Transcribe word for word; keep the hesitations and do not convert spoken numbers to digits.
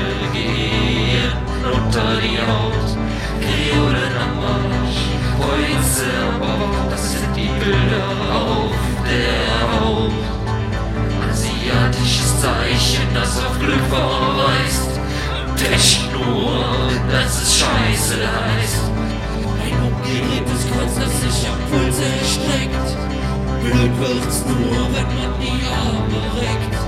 gehen unter die Haut. Kreolen am Marsch, Kreuze am Bauch, das sind die Bilder auf der Haut. Asiatisches Zeichen, das auf Glück verweist. Techno, dass es Scheiße heißt. Ein umgedrehtes Kreuz, das sich am Puls erstreckt. Blöd wird's nur, wenn man die Arme reckt.